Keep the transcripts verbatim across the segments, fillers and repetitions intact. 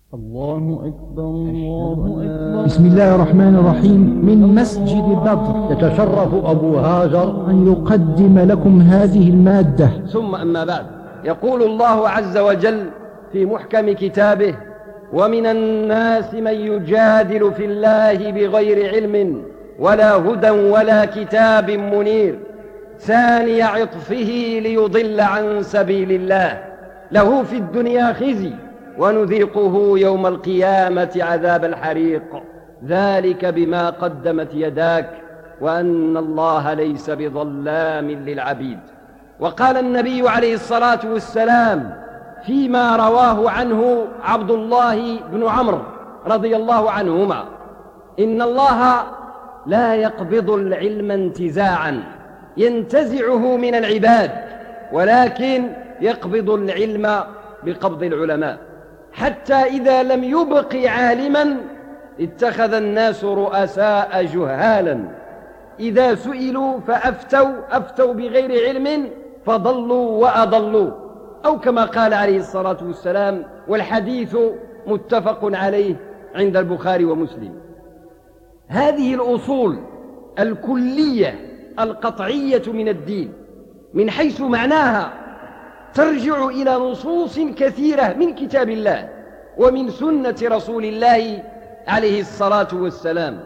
الله أكبر الله أكبر. بسم الله الرحمن الرحيم. من مسجد بدر يتشرف أبو هاجر أن يقدم لكم هذه المادة. ثم أما بعد، يقول الله عز وجل في محكم كتابه: ومن الناس من يجادل في الله بغير علم ولا هدى ولا كتاب منير ثاني عطفه ليضل عن سبيل الله له في الدنيا خزي ونذيقه يوم القيامة عذاب الحريق ذلك بما قدمت يداك وأن الله ليس بظلام للعبيد. وقال النبي عليه الصلاة والسلام فيما رواه عنه عبد الله بن عمرو رضي الله عنهما: إن الله لا يقبض العلم انتزاعا ينتزعه من العباد، ولكن يقبض العلم بقبض العلماء، حتى إذا لم يبق عالما اتخذ الناس رؤساء جهالا إذا سئلوا فأفتوا أفتوا بغير علم فضلوا وأضلوا، أو كما قال عليه الصلاة والسلام، والحديث متفق عليه عند البخاري ومسلم. هذه الأصول الكلية القطعية من الدين من حيث معناها ترجع إلى نصوص كثيرة من كتاب الله ومن سنة رسول الله عليه الصلاة والسلام،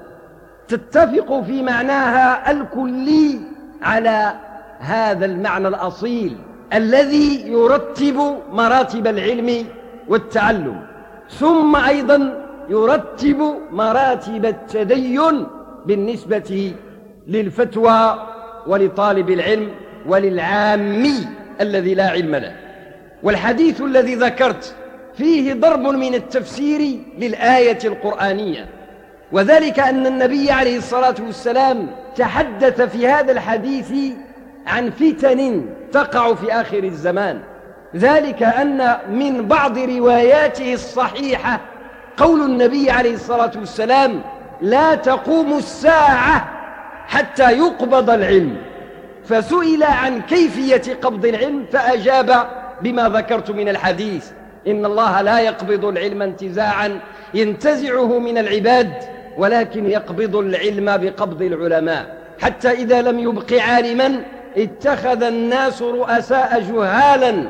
تتفق في معناها الكلي على هذا المعنى الأصيل الذي يرتب مراتب العلم والتعلم، ثم أيضا يرتب مراتب التدين بالنسبة للفتوى ولطالب العلم وللعامي الذي لا علم له. والحديث الذي ذكرت فيه ضرب من التفسير للآية القرآنية، وذلك أن النبي عليه الصلاة والسلام تحدث في هذا الحديث عن فتن تقع في آخر الزمان، ذلك أن من بعض رواياته الصحيحة قول النبي عليه الصلاة والسلام: لا تقوم الساعة حتى يقبض العلم. فسئل عن كيفية قبض العلم فأجاب بما ذكرت من الحديث: إن الله لا يقبض العلم انتزاعا ينتزعه من العباد، ولكن يقبض العلم بقبض العلماء، حتى إذا لم يبق عالما اتخذ الناس رؤساء جهالا.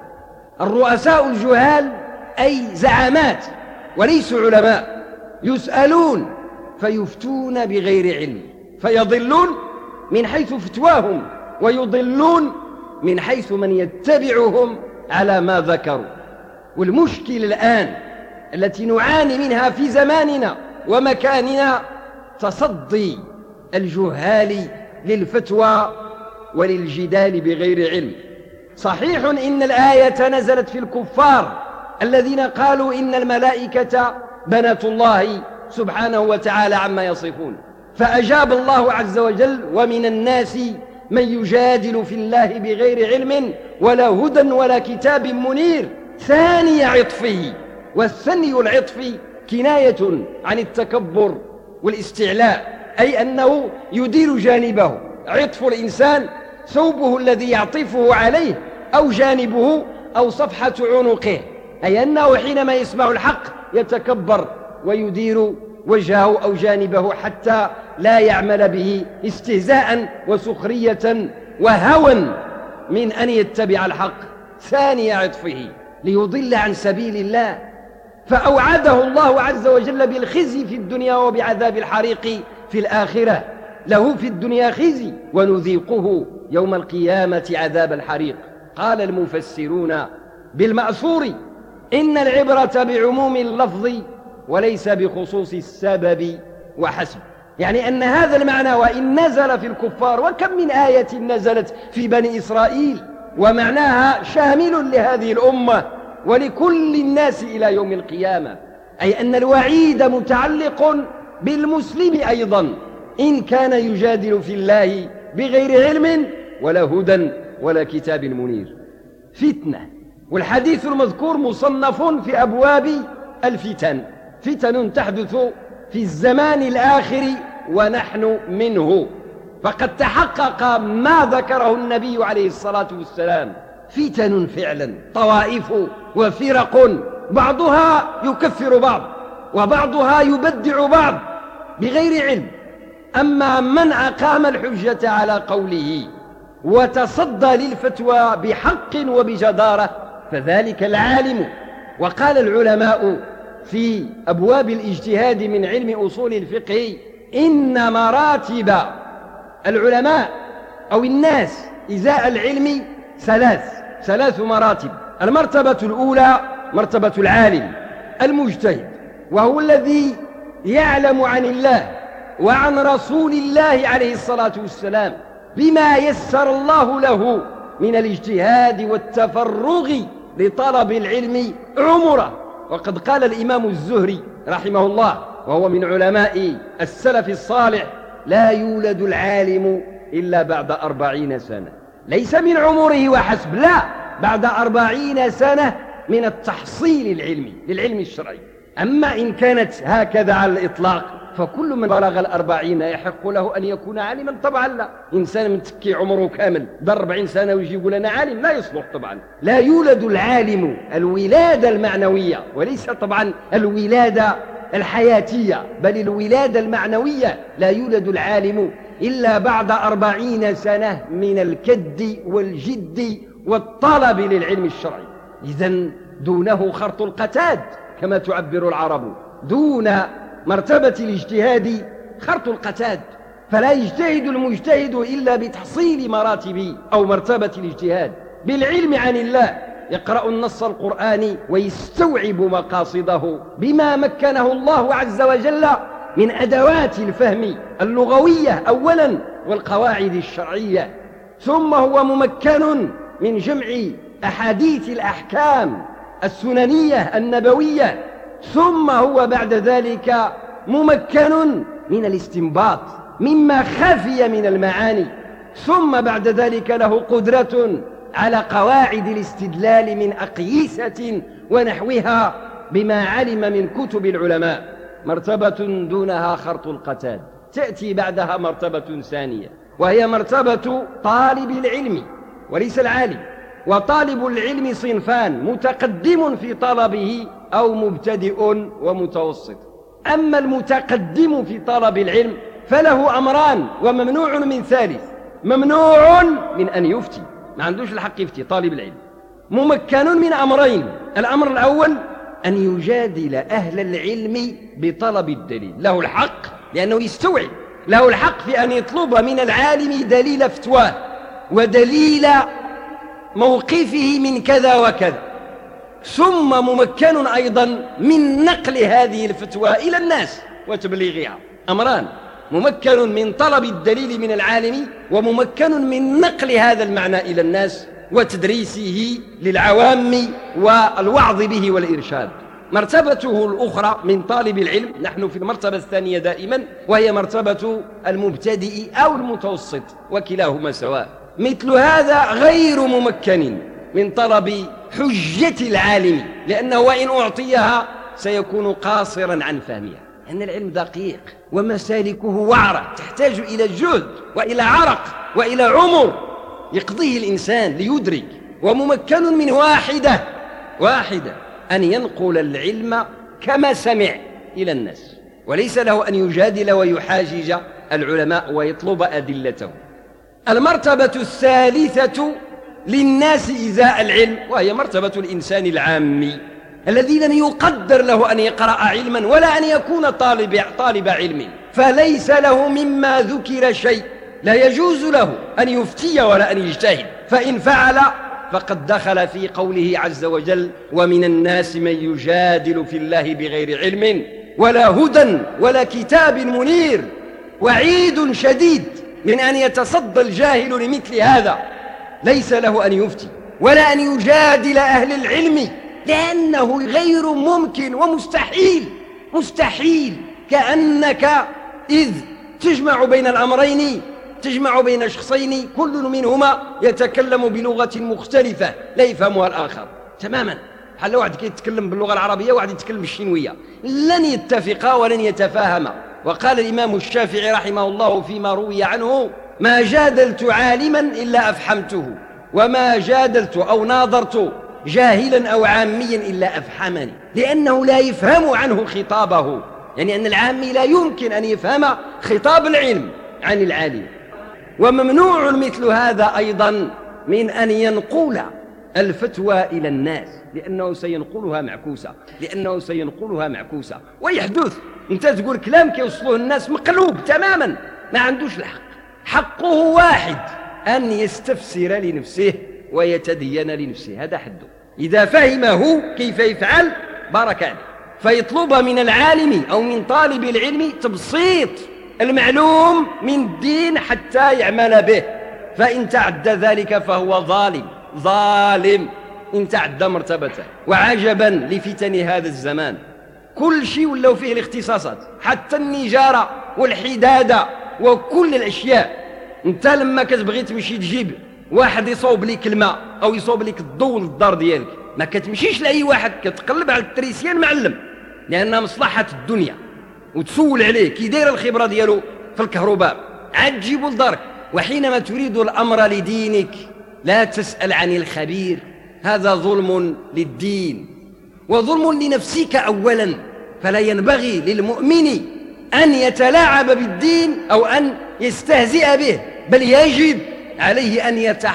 الرؤساء الجهال أي زعامات وليسوا علماء، يسألون فيفتون بغير علم، فيضلون من حيث فتواهم ويضلون من حيث من يتبعهم على ما ذكروا. والمشكلة الآن التي نعاني منها في زماننا ومكاننا تصدي الجهال للفتوى وللجدال بغير علم. صحيح إن الآية نزلت في الكفار الذين قالوا إن الملائكة بنات الله سبحانه وتعالى عما يصفون، فأجاب الله عز وجل: ومن الناس من يجادل في الله بغير علم ولا هدى ولا كتاب منير ثاني عطفه. والثني العطف كناية عن التكبر والاستعلاء، أي أنه يدير جانبه. عطف الإنسان ثوبه الذي يعطفه عليه أو جانبه أو صفحة عنقه، أي أنه حينما يسمع الحق يتكبر ويدير وجهه أو جانبه حتى لا يعمل به استهزاء وسخرية وهوى من أن يتبع الحق. ثاني عطفه ليضل عن سبيل الله، فأوعده الله عز وجل بالخزي في الدنيا وبعذاب الحريق في الآخرة. له في الدنيا خزي ونذيقه يوم القيامة عذاب الحريق. قال المفسرون بالمأثور: إن العبرة بعموم اللفظ وليس بخصوص السبب وحسب، يعني أن هذا المعنى وإن نزل في الكفار، وكم من آية نزلت في بني إسرائيل ومعناها شامل لهذه الأمة ولكل الناس إلى يوم القيامة، أي أن الوعيد متعلق بالمسلم أيضا إن كان يجادل في الله بغير علم ولا هدى ولا كتاب منير. فتنة، والحديث المذكور مصنف في أبواب الفتن، فتن تحدث في الزمان الآخر ونحن منه. فقد تحقق ما ذكره النبي عليه الصلاة والسلام: فتن فعلا، طوائف وفرق بعضها يكفر بعض وبعضها يبدع بعض بغير علم. أما من أقام الحجة على قوله وتصدى للفتوى بحق وبجدارة فذلك العالم. وقال العلماء في أبواب الاجتهاد من علم أصول الفقه إن مراتب العلماء أو الناس إزاء العلم ثلاث ثلاث مراتب. المرتبة الأولى مرتبة العالم المجتهد، وهو الذي يعلم عن الله وعن رسول الله عليه الصلاة والسلام بما يسر الله له من الاجتهاد والتفرغ لطلب العلم عمره. وقد قال الإمام الزهري رحمه الله وهو من علماء السلف الصالح: لا يولد العالم إلا بعد أربعين سنة، ليس من عمره وحسب، لا، بعد أربعين سنة من التحصيل العلمي للعلم الشرعي. أما إن كانت هكذا على الإطلاق فكل من بلغ الأربعين يحق له أن يكون عالما؟ طبعا لا. إنسان متكي عمره كامل بأربعين سنة ويجي يقول أنا عالم، لا يصلح طبعا. لا يولد العالم الولادة المعنوية، وليس طبعا الولادة الحياتية، بل الولادة المعنوية. لا يولد العالم إلا بعد أربعين سنة من الكد والجد والطلب للعلم الشرعي. إذن دونه خرط القتاد كما تعبر العرب، دون مرتبة الاجتهاد خرط القتاد. فلا يجتهد المجتهد إلا بتحصيل مراتب أو مرتبة الاجتهاد بالعلم عن الله، يقرأ النص القرآني ويستوعب مقاصده بما مكنه الله عز وجل من أدوات الفهم اللغوية أولا والقواعد الشرعية، ثم هو ممكن من جمع أحاديث الأحكام السننية النبوية، ثم هو بعد ذلك ممكن من الاستنباط مما خفي من المعاني، ثم بعد ذلك له قدرة على قواعد الاستدلال من أقيسة ونحوها بما علم من كتب العلماء. مرتبة دونها خرط القتاد. تأتي بعدها مرتبة ثانية وهي مرتبة طالب العلم وليس العالم. وطالب العلم صنفان: متقدم في طلبه أو مبتدئ ومتوسط. أما المتقدم في طلب العلم فله أمران وممنوع من ثالث: ممنوع من أن يفتي، ما عندوش الحق يفتي طالب العلم. ممكن من أمرين: الأمر الأول أن يجادل أهل العلم بطلب الدليل، له الحق لأنه يستوعب، له الحق في أن يطلب من العالم دليل فتواه ودليل موقفه من كذا وكذا. ثم ممكن أيضا من نقل هذه الفتوى إلى الناس وتبليغها. أمران: ممكن من طلب الدليل من العالم، وممكن من نقل هذا المعنى إلى الناس وتدريسه للعوام والوعظ به والإرشاد. مرتبته الأخرى من طالب العلم، نحن في المرتبة الثانية دائما، وهي مرتبة المبتدئ أو المتوسط، وكلاهما سواء. مثل هذا غير ممكن من طلب حجة العالم، لأنه وإن أعطيها سيكون قاصرا عن فهمها، أن العلم دقيق ومسالكه وعرة تحتاج إلى جهد وإلى عرق وإلى عمر يقضيه الإنسان ليدرك. وممكن من واحدة واحدة أن ينقل العلم كما سمع إلى الناس، وليس له أن يجادل ويحاجج العلماء ويطلب أدلتهم. المرتبة الثالثة للناس إزاء العلم، وهي مرتبة الإنسان العامي الذي لم يقدر له أن يقرأ علما ولا أن يكون طالب, طالب علم، فليس له مما ذكر شيء، لا يجوز له أن يفتي ولا أن يجتهد، فإن فعل فقد دخل في قوله عز وجل: ومن الناس من يجادل في الله بغير علم ولا هدى ولا كتاب منير. وعيد شديد من أن يتصدى الجاهل لمثل هذا، ليس له أن يفتي ولا أن يجادل أهل العلم، لأنه غير ممكن ومستحيل. مستحيل، كأنك إذ تجمع بين الأمرين، تجمع بين شخصين كل منهما يتكلم بلغة مختلفة لا يفهمها الآخر تماما. حال واحد يتكلم باللغة العربية وواحد يتكلم بالشينوية، لن يتفقا ولن يتفاهما. وقال الإمام الشافعي رحمه الله فيما روي عنه: ما جادلت عالما إلا أفحمته، وما جادلت أو ناظرت جاهلا أو عاميا إلا أفحمني، لأنه لا يفهم عنه خطابه، يعني أن العامي لا يمكن أن يفهم خطاب العلم عن العالم. وممنوع مثل هذا أيضا من أن ينقل الفتوى إلى الناس، لأنه سينقلها معكوسة لأنه سينقلها معكوسة ويحدث أنت تقول كلام كيوصلوه الناس مقلوب تماما، ما عندوش الحق. حقه واحد، أن يستفسر لنفسه ويتدين لنفسه، هذا حده. إذا فهمه كيف يفعل بارك عليه. فيطلب من العالم أو من طالب العلم تبسيط المعلوم من الدين حتى يعمل به، فإن تعدى ذلك فهو ظالم ظالم إن تعدى مرتبته. وعجبا لفتن هذا الزمان، كل شيء ولو فيه الاختصاصات، حتى النجارة والحدادة وكل الأشياء. انت لما كتبغي تمشي تجيب واحد يصوب لك الماء أو يصوب لك الضوء للدار ديالك، ما كتمشيش لأي واحد، كتقلب على التريسيان معلم، لأنها مصلحة الدنيا، وتسول عليه كي داير الخبرة ديالو في الكهرباء، عاد تجيبو لدارك. وحينما تريد الأمر لدينك لا تسأل عن الخبير، هذا ظلم للدين وظلم لنفسك أولا. فلا ينبغي للمؤمن أن يتلاعب بالدين أو أن يستهزئ به، بل يجب عليه أن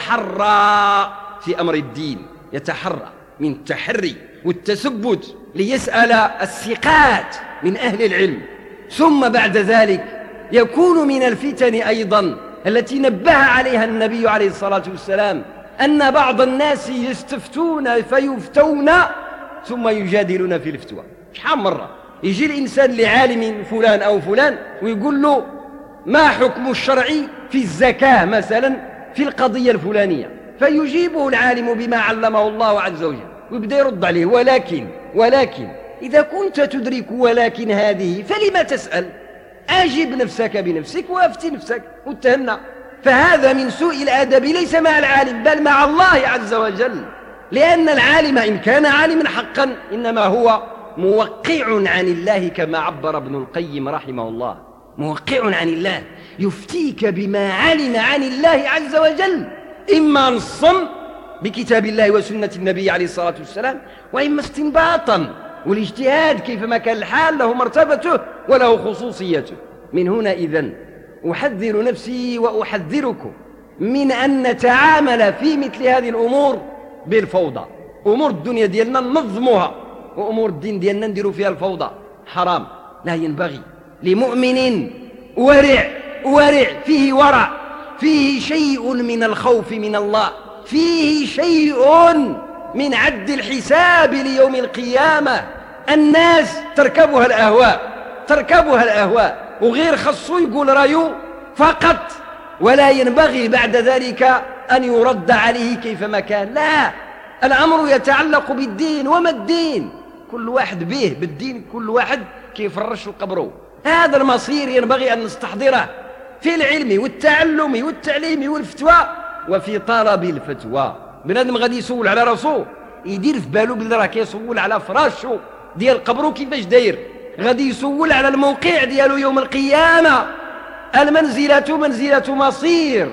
يتحرى في أمر الدين، يتحرى من التحري والتثبت ليسأل الثقات من أهل العلم. ثم بعد ذلك يكون من الفتن أيضا التي نبه عليها النبي عليه الصلاة والسلام أن بعض الناس يستفتون فيفتون ثم يجادلون في الفتوى. شحال مرة يجي الإنسان لعالم فلان أو فلان ويقول له ما حكم الشرعي في الزكاة مثلا في القضية الفلانية، فيجيبه العالم بما علمه الله عز وجل ويبدأ يرد عليه، ولكن ولكن إذا كنت تدرك ولكن هذه فلما تسأل؟ أجب نفسك بنفسك وأفتي نفسك واتهمنا. فهذا من سوء الأدب ليس مع العالم بل مع الله عز وجل، لأن العالم إن كان عالما حقا إنما هو موقع عن الله، كما عبر ابن القيم رحمه الله، موقع عن الله، يفتيك بما علم عن الله عز وجل، إما نصا بكتاب الله وسنة النبي عليه الصلاة والسلام، وإما استنباطا، والاجتهاد كيفما كان الحال له مرتبته وله خصوصيته. من هنا إذن أحذر نفسي وأحذركم من أن نتعامل في مثل هذه الأمور بالفوضى. أمور الدنيا ديالنا ننظمها، وأمور الدين ديالنا نديروا فيها الفوضى، حرام. لا ينبغي لمؤمن ورع ورع فيه ورع، فيه شيء من الخوف من الله، فيه شيء من عد الحساب ليوم القيامة. الناس تركبها الأهواء تركبها الأهواء وغير خصو يقول رأيه فقط، ولا ينبغي بعد ذلك أن يرد عليه كيفما كان. لا، الأمر يتعلق بالدين. وما الدين؟ كل واحد به بالدين، كل واحد كيف فرش قبره. هذا المصير ينبغي أن نستحضره في العلم والتعلم والتعليم والفتوى وفي طلب الفتوى. بنادم غادي يسول على راسو يدير في بالو بلي راه كيسول على فراشو ديال قبرو كيفاش داير، غادي يسول على الموقع ديالو يوم القيامة. المنزلة منزلة مصير،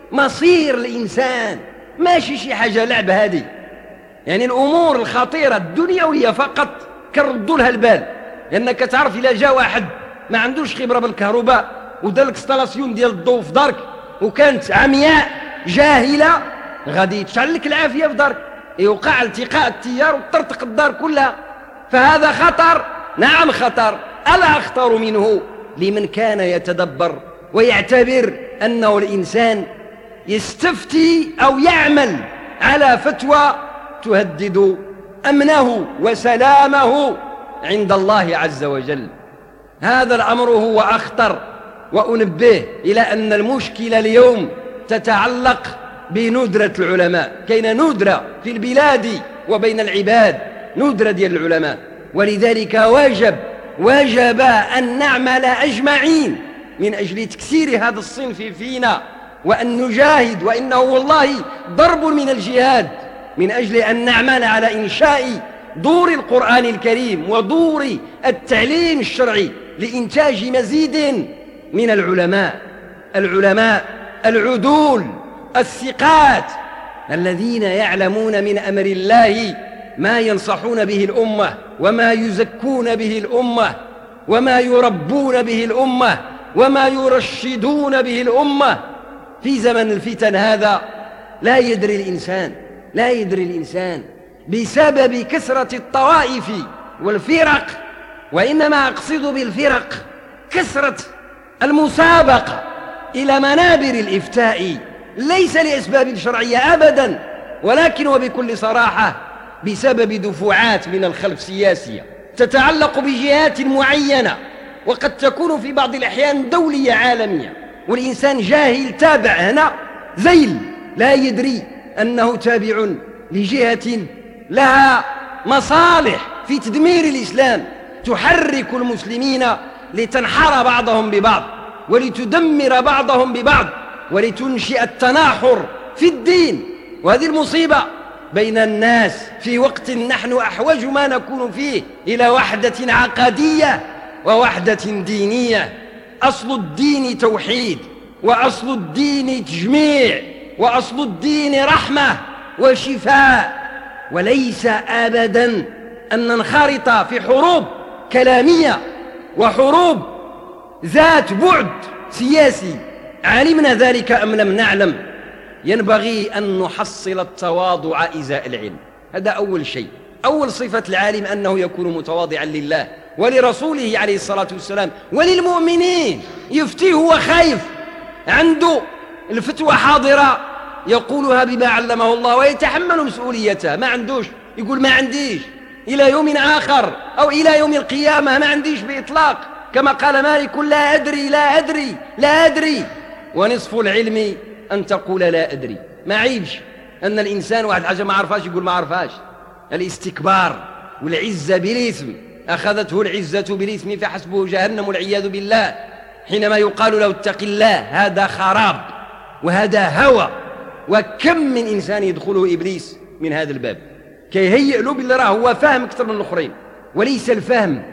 مصير الإنسان، ماشي شي حاجة لعب. هذه يعني الأمور الخطيرة الدنيوية فقط كردوا لها البال، لأنك تعرف إلا جاء واحد ما عندوش خبرة بالكهرباء ودار لك ستالاسيون ديال الضوء في دارك وكانت عمياء جاهلة، غادي يتشعل لك العافية في دارك، يوقع التقاء التيار وترتق الدار كلها. فهذا خطر، نعم خطر. ألا أخطر منه لمن كان يتدبر ويعتبر أنه الإنسان يستفتي أو يعمل على فتوى تهدد أمنه وسلامه عند الله عز وجل. هذا الأمر هو أخطر. وأنبه إلى أن المشكلة اليوم تتعلق بندرة العلماء. كاين ندرة في البلاد وبين العباد، ندرة ديال العلماء، ولذلك واجب واجب أن نعمل أجمعين من أجل تكسير هذا الصنف فينا، وأن نجاهد، وإنه والله ضرب من الجهاد، من أجل أن نعمل على إنشاء دور القرآن الكريم ودور التعليم الشرعي لإنتاج مزيد من العلماء العلماء العدول الثقات الذين يعلمون من أمر الله ما ينصحون به الأمة وما يزكون به الأمة وما يربون به الأمة وما يرشدون به الأمة. في زمن الفتن هذا لا يدري الإنسان لا يدري الإنسان بسبب كثرة الطوائف والفرق، وإنما أقصد بالفرق كثرة المسابقة إلى منابر الإفتاء، ليس لأسباب شرعية أبدا، ولكن وبكل صراحة بسبب دفعات من الخلف سياسية تتعلق بجهات معينة، وقد تكون في بعض الأحيان دولية عالمية، والإنسان جاهل تابع هنا ذيل لا يدري أنه تابع لجهة لها مصالح في تدمير الإسلام، تحرك المسلمين لتنحر بعضهم ببعض ولتدمر بعضهم ببعض ولتنشئ التناحر في الدين. وهذه المصيبة بين الناس في وقت نحن أحوج ما نكون فيه إلى وحدة عقدية ووحدة دينية. أصل الدين توحيد، وأصل الدين تجميع، وأصل الدين رحمة وشفاء، وليس أبدا أن ننخرط في حروب كلامية وحروب ذات بعد سياسي. علمنا ذلك أم لم نعلم، ينبغي أن نحصل التواضع إزاء العلم. هذا أول شيء. أول صفة العالم أنه يكون متواضعا لله ولرسوله عليه الصلاة والسلام وللمؤمنين. يفتيه هو خايف، عنده الفتوى حاضرة يقولها بما علمه الله ويتحمل مسؤوليتها، ما عندوش يقول ما عنديش إلى يوم آخر أو إلى يوم القيامة، ما عنديش بإطلاق، كما قال مالك لا أدري لا أدري لا أدري. ونصف العلم أن تقول لا أدري. ما عيبش أن الإنسان واحد حاجة ما عرفاش يقول ما عرفاش. الاستكبار والعزة بالإثم، أخذته العزة بالإثم فحسبه جهنم والعياذ بالله. حينما يقال له اتق الله هذا خراب وهذا هوى. وكم من إنسان يدخله إبليس من هذا الباب كيهيئ له بالله راه هو فاهم أكثر من الآخرين، وليس الفهم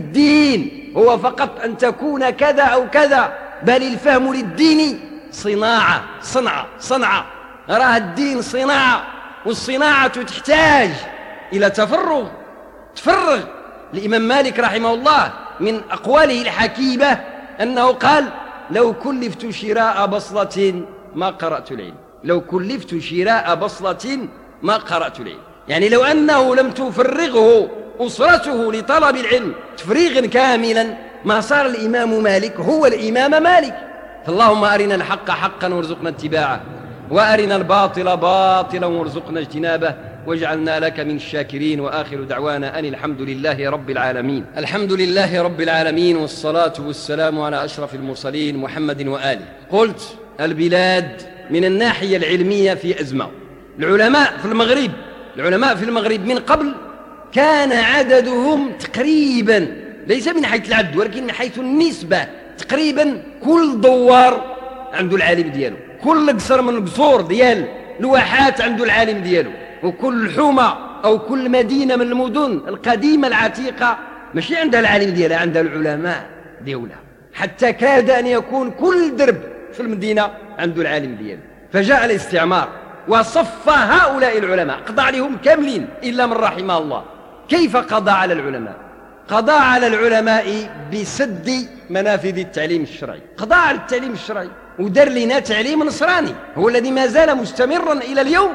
للدين هو فقط أن تكون كذا أو كذا، بل الفهم للدين صناعة صنعة صنعة. راه الدين صناعة، والصناعة تحتاج إلى تفرغ. تفرغ. الإمام مالك رحمه الله من أقواله الحكيمة أنه قال لو كلفت شراء بصلة ما قرأت العلم. لو كلفت شراء بصلة ما قرأت العلم، يعني لو أنه لم تفرغه أسرته لطلب العلم تفريغا كاملا ما صار الإمام مالك هو الإمام مالك. فاللهم أرنا الحق حقا وارزقنا اتباعه، وأرنا الباطل باطلا وارزقنا اجتنابه، واجعلنا لك من الشاكرين. وآخر دعوانا أن الحمد لله رب العالمين. الحمد لله رب العالمين، والصلاة والسلام على أشرف المرسلين محمد وآله. قلت البلاد من الناحية العلمية في أزمة. العلماء في المغرب العلماء في المغرب من قبل كان عددهم تقريبا ليس من حيث العد ولكن من حيث النسبة، تقريبا كل دوار عنده العالم دياله، كل قصر من القصور ديال الواحات عنده العالم دياله، وكل حومة أو كل مدينة من المدن القديمة العتيقة ماشي عندها العالم ديالها، عندها العلماء ديولها، حتى كاد أن يكون كل درب في المدينة عنده العالم دياله. فجاء الاستعمار وصف هؤلاء العلماء، قضى عليهم كاملين إلا من رحم الله. كيف قضى على العلماء؟ قضى على العلماء بسد منافذ التعليم الشرعي، قضى على التعليم الشرعي ودار لنا تعليم نصراني هو الذي ما زال مستمرا إلى اليوم.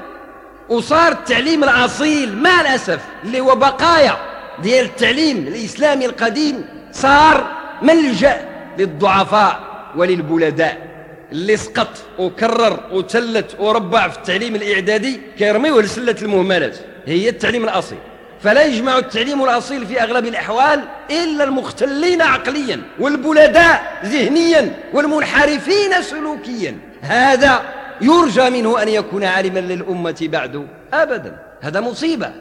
وصار التعليم الأصيل مع الأسف اللي هو بقايا ديال التعليم الإسلامي القديم صار ملجأ للضعفاء وللبلداء. اللي سقط وكرر وتلت وربع في التعليم الإعدادي كيرميوه لسلة المهملات، هي التعليم الأصيل. فلا يجمع التعليم الأصيل في أغلب الأحوال إلا المختلين عقليا والبلداء ذهنيا والمنحرفين سلوكيا. هذا يرجى منه أن يكون عالما للأمة بعد أبدا. هذا مصيبة.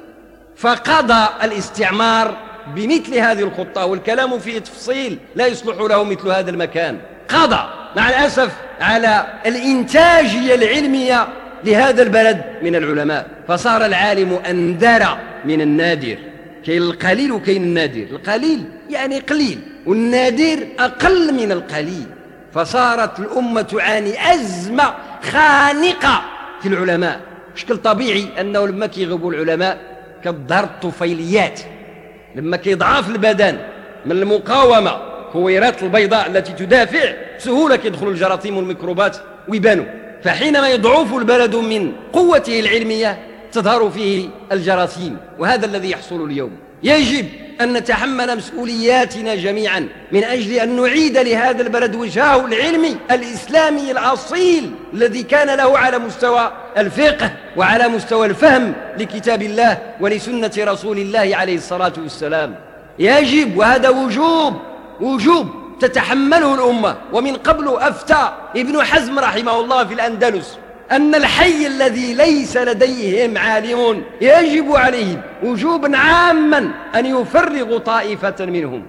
فقضى الاستعمار بمثل هذه الخطة، والكلام فيه تفصيل لا يصلح له مثل هذا المكان. قضى مع الأسف على الإنتاجية العلمية لهذا البلد من العلماء، فصار العالم أندر من النادر. كاين القليل وكاين النادر. القليل يعني قليل، والنادر أقل من القليل. فصارت الأمة تعاني أزمة خانقة في العلماء. بشكل طبيعي أنه لما كيغيبوا العلماء كتظهر الطفيليات، لما كيضعف البدن من المقاومة كويرات البيضاء التي تدافع بسهولة كيدخل الجراثيم والميكروبات ويبانوا. فحينما يضعف البلد من قوته العلمية تظهر فيه الجراثيم، وهذا الذي يحصل اليوم. يجب أن نتحمل مسؤولياتنا جميعا من أجل أن نعيد لهذا البلد وجهه العلمي الإسلامي الأصيل الذي كان له على مستوى الفقه وعلى مستوى الفهم لكتاب الله ولسنة رسول الله عليه الصلاة والسلام. يجب، وهذا وجوب وجوب تتحمله الأمة. ومن قبل أفتى ابن حزم رحمه الله في الأندلس أن الحي الذي ليس لديهم عالم يجب عليهم وجوبا عاما أن يفرغوا طائفة منهم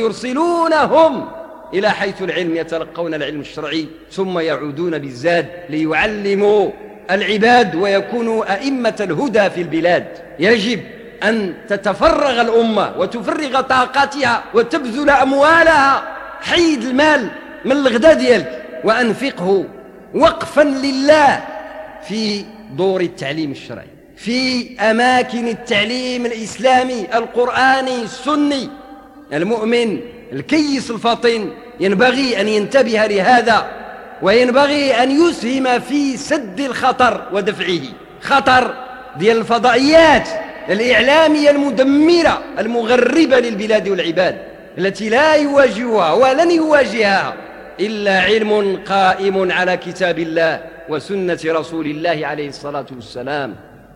ويرسلونهم إلى حيث العلم يتلقون العلم الشرعي ثم يعودون بالزاد ليعلموا العباد ويكونوا أئمة الهدى في البلاد. يجب أن تتفرغ الأمة وتفرغ طاقاتها وتبذل أموالها. حيد المال من الغدا ديالك وأنفقه وقفا لله في دور التعليم الشرعي، في أماكن التعليم الإسلامي القرآني السني. المؤمن الكيس الفطن ينبغي أن ينتبه لهذا، وينبغي أن يسهم في سد الخطر ودفعه. خطر ديال الفضائيات الإعلامية المدمرة المغربة للبلاد والعباد التي لا يواجهها ولن يواجهها إلا علم قائم على كتاب الله وسنة رسول الله عليه الصلاة والسلام.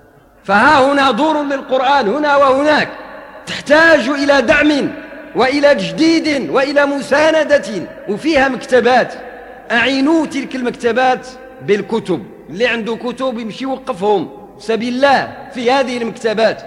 فها هنا دور للقرآن هنا وهناك، تحتاج إلى دعم وإلى تجديد وإلى مساندة، وفيها مكتبات. أعينوا تلك المكتبات بالكتب، اللي عنده كتب يمشي يوقفهم سبيل الله في هذه المكتبات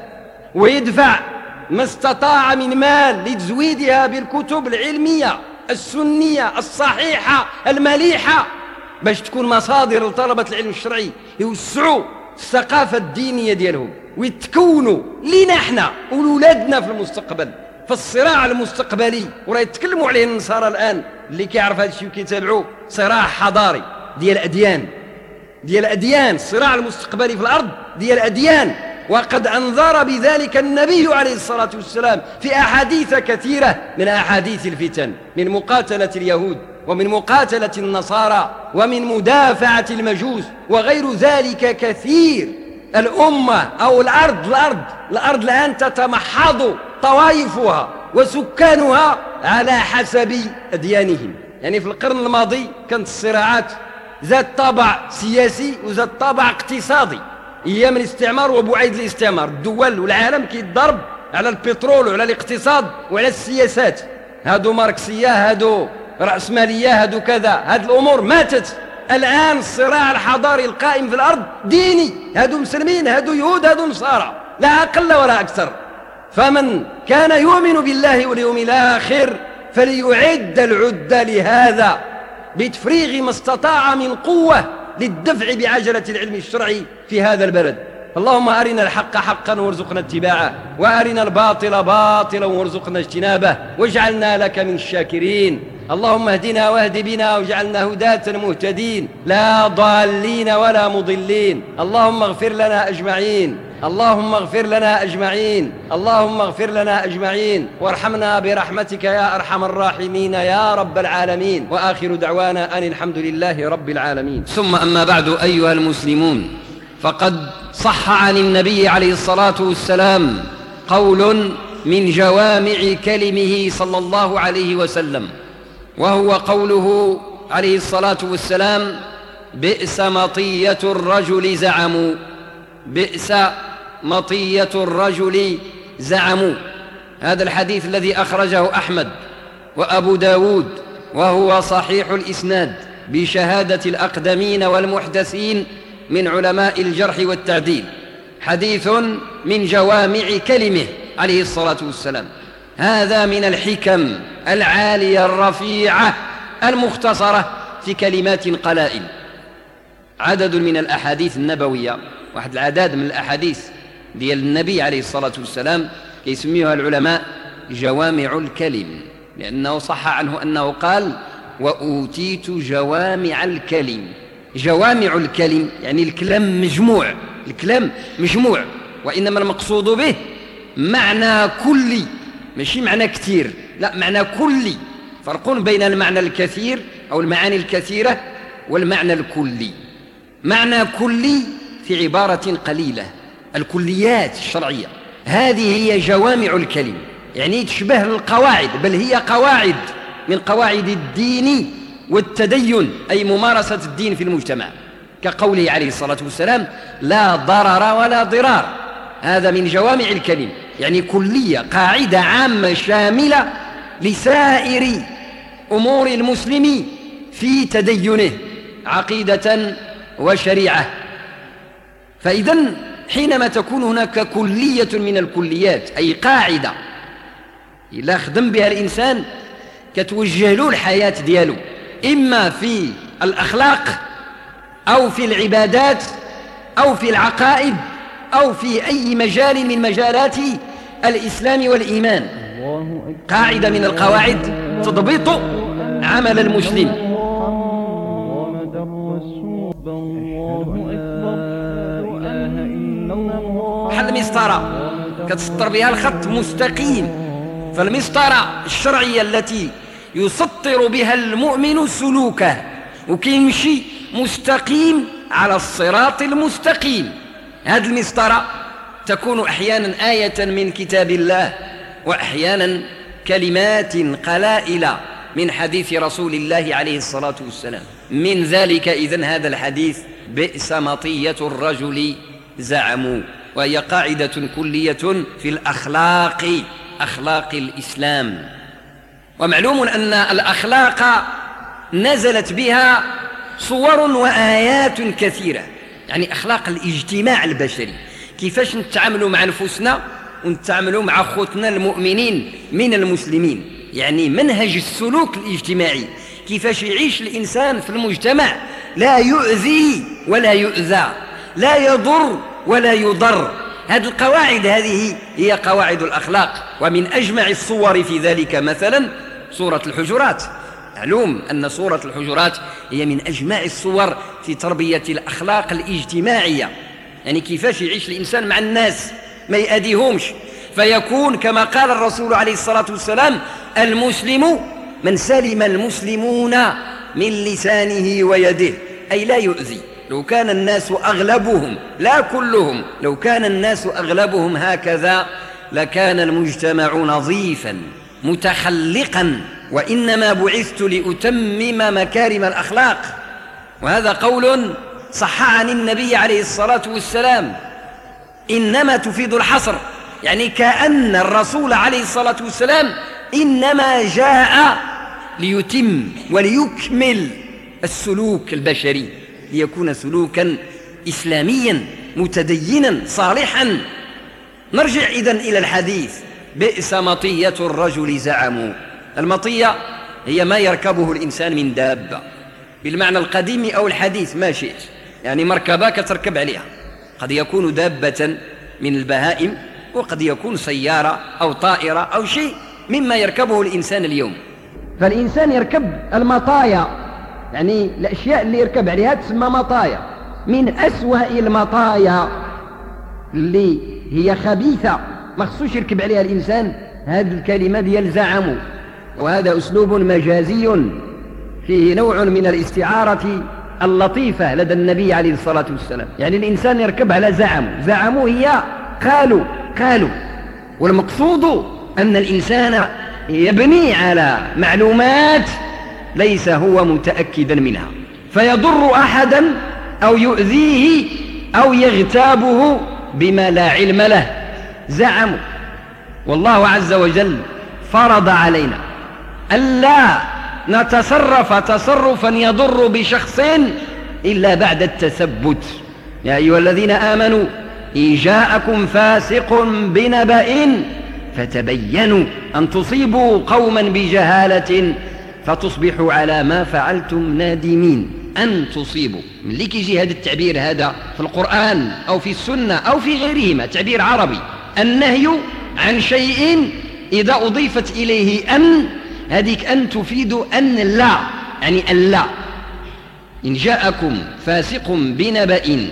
ويدفع ما استطاع من مال لتزويدها بالكتب العلمية السنية الصحيحة المليحة باش تكون مصادر لطلبة العلم الشرعي يوسعوا الثقافة الدينية ديالهم ويتكونوا لينا احنا ولولادنا في المستقبل. فالصراع المستقبلي وراه يتكلموا عليه النصارى الآن اللي كيعرف هذا الشيء وكيتابعوه، صراع حضاري ديال الأديان ديال الأديان الصراع المستقبلي في الأرض ديال الأديان. وقد أنذر بذلك النبي عليه الصلاة والسلام في أحاديث كثيرة من أحاديث الفتن، من مقاتلة اليهود ومن مقاتلة النصارى ومن مدافعة المجوس وغير ذلك كثير. الأمة أو الأرض الأرض الأرض الآن تتمحض طوائفها وسكانها على حسب أديانهم. يعني في القرن الماضي كانت الصراعات ذات طابع سياسي وذات طابع اقتصادي. أيام الاستعمار وبعيد الاستعمار الدول والعالم كيتضرب على البترول وعلى الاقتصاد وعلى السياسات. هادو ماركسية، هادو رأسمالية، هادو كذا، هاد الأمور ماتت. الآن الصراع الحضاري القائم في الأرض ديني، هادو مسلمين، هادو يهود، هادو نصارى، لا أقل ولا أكثر. فمن كان يؤمن بالله واليوم الآخر فليعد العدة لهذا بتفريغ ما استطاع من قوة للدفع بعجلة العلم الشرعي في هذا البلد. اللهم أرنا الحق حقا وارزقنا اتباعه، وأرنا الباطل باطلا وارزقنا اجتنابه، واجعلنا لك من الشاكرين. اللهم اهدنا واهد بنا واجعلنا هداة مهتدين لا ضالين ولا مضلين. اللهم اغفر لنا أجمعين، اللهم اغفر لنا أجمعين، اللهم اغفر لنا أجمعين، وارحمنا برحمتك يا أرحم الراحمين يا رب العالمين. وآخر دعوانا أن الحمد لله رب العالمين. ثم أما بعد أيها المسلمون، فقد صح عن النبي عليه الصلاة والسلام قول من جوامع كلمه صلى الله عليه وسلم، وهو قوله عليه الصلاة والسلام: بئس مطية الرجل زعموا، بئس مطية الرجل زعموا. هذا الحديث الذي أخرجه أحمد وأبو داود، وهو صحيح الإسناد بشهادة الأقدمين والمحدثين من علماء الجرح والتعديل، حديث من جوامع كلمه عليه الصلاة والسلام. هذا من الحكم العالية الرفيعة المختصرة في كلمات قلائل. عدد من الأحاديث النبوية، واحد العدد من الأحاديث ديال النبي عليه الصلاة والسلام يسميها العلماء جوامع الكلم، لأنه صح عنه أنه قال: وأوتيت جوامع الكلم. جوامع الكلم يعني الكلام مجموع، الكلام مجموع، وإنما المقصود به معنى كلي، ماشي معنى كثير، لا معنى كلي. فرق بين المعنى الكثير أو المعاني الكثيرة والمعنى الكلي. معنى كلي في عبارة قليلة، الكليات الشرعية هذه هي جوامع الكلم، يعني تشبه القواعد، بل هي قواعد من قواعد الدين والتدين، أي ممارسة الدين في المجتمع، كقوله عليه الصلاة والسلام لا ضرر ولا ضرار. هذا من جوامع الكلم، يعني كلية، قاعدة عامة شاملة لسائر أمور المسلم في تدينه عقيدة وشريعة. فإذن حينما تكون هناك كلية من الكليات، أي قاعدة إلا خدم بها الإنسان كتوجه له الحياة دياله، إما في الأخلاق أو في العبادات أو في العقائد أو في أي مجال من مجالات الإسلام والإيمان، قاعدة من القواعد تضبط عمل المسلم. بحال المسطرة كتسطر بها الخط مستقيم، فالمسطرة الشرعية التي يسطر بها المؤمن سلوكه وكيمشي مستقيم على الصراط المستقيم. هذه المسطرة تكون أحيانا آية من كتاب الله، وأحيانا كلمات قلائل من حديث رسول الله عليه الصلاة والسلام. من ذلك إذن هذا الحديث بئس مطية الرجل زعموا، وهي قاعدة كلية في الأخلاق، أخلاق الإسلام. ومعلوم أن الأخلاق نزلت بها صور وآيات كثيرة، يعني أخلاق الاجتماع البشري، كيفاش نتعاملوا مع نفوسنا ونتعاملوا مع أخوتنا المؤمنين من المسلمين، يعني منهج السلوك الاجتماعي، كيفاش يعيش الإنسان في المجتمع لا يؤذي ولا يؤذى، لا يضر ولا يضر. هذه القواعد هذه هي قواعد الأخلاق. ومن أجمع الصور في ذلك مثلا سورة الحجرات. معلوم أن سورة الحجرات هي من أجمع الصور في تربية الأخلاق الاجتماعية، يعني كيفاش يعيش الإنسان مع الناس ما يأذيهمش، فيكون كما قال الرسول عليه الصلاة والسلام المسلم من سلم المسلمون من لسانه ويده، أي لا يؤذي. لو كان الناس أغلبهم، لا كلهم، لو كان الناس أغلبهم هكذا لكان المجتمع نظيفا متخلقا، وإنما بعثت لأتمم مكارم الأخلاق. وهذا قول صح عن النبي عليه الصلاة والسلام، إنما تفيد الحصر، يعني كأن الرسول عليه الصلاة والسلام إنما جاء ليتم وليكمل السلوك البشري، ليكون سلوكا إسلاميا متدينا صالحا. نرجع إذن إلى الحديث بئس مطية الرجل زعموا. المطية هي ما يركبه الإنسان من دابة بالمعنى القديم أو الحديث ما شئت، يعني مركبة كتركب عليها، قد يكون دابة من البهائم وقد يكون سيارة أو طائرة أو شيء مما يركبه الإنسان اليوم. فالإنسان يركب المطايا، يعني الأشياء اللي يركب عليها تسمى مطايا. من أسوأ المطايا اللي هي خبيثة ما خصوش يركب عليها الإنسان هذه الكلمة ديال زعموا، وهذا أسلوب مجازي فيه نوع من الاستعارة اللطيفة لدى النبي عليه الصلاة والسلام. يعني الإنسان يركب على زعموا، زعموا هي قالوا قالوا، والمقصود أن الإنسان يبني على معلومات ليس هو متأكدا منها، فيضر أحدا أو يؤذيه أو يغتابه بما لا علم له. زعموا، والله عز وجل فرض علينا ألا نتصرف تصرفا يضر بشخص إلا بعد التثبت. يا أيها الذين آمنوا إن جاءكم فاسق بنبأ فتبينوا أن تصيبوا قوما بجهالة فتصبحوا على ما فعلتم نادمين. أن تصيبوا، من اللي كيجي هذا التعبير هذا في القرآن أو في السنة أو في غيرهما تعبير عربي، النهي عن شيء إذا أضيفت إليه أن، هذيك أن تفيد أن لا، يعني أن لا. إن جاءكم فاسق بنبأ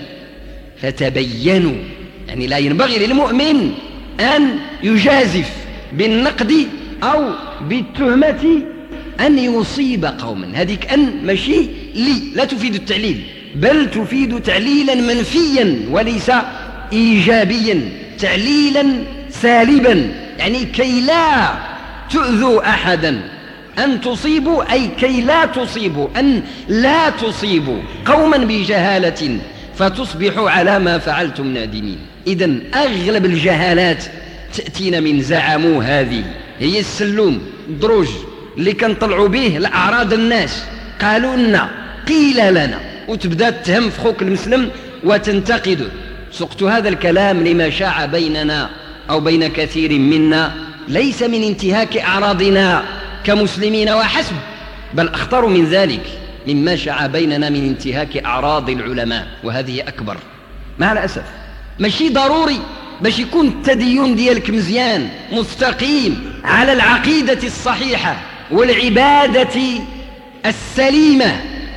فتبينوا، يعني لا ينبغي للمؤمن أن يجازف بالنقد أو بالتهمة أن يصيب قوما. هذه أن ماشي لي لا تفيد التعليل، بل تفيد تعليلا منفيا وليس إيجابيا، تعليلا سالبا، يعني كي لا تؤذوا أحدا، أن تصيبوا أي كي لا تصيبوا، أن لا تصيبوا قوما بجهالة فتصبحوا على ما فعلتم نادمين. إذن أغلب الجهالات تأتينا من زعموا. هذه هي السلوم الدروج اللي كنطلعوا به لأعراض الناس، قالوا لنا قيل لنا، وتبدأ تهم في خوك المسلم وتنتقده. سقت هذا الكلام لما شاع بيننا أو بين كثير منا، ليس من انتهاك أعراضنا كمسلمين وحسب، بل أخطر من ذلك، مما شاع بيننا من انتهاك أعراض العلماء، وهذه أكبر. مع الأسف ماشي ضروري باش يكون التدين ديالك مزيان مستقيم على العقيدة الصحيحة والعبادة السليمة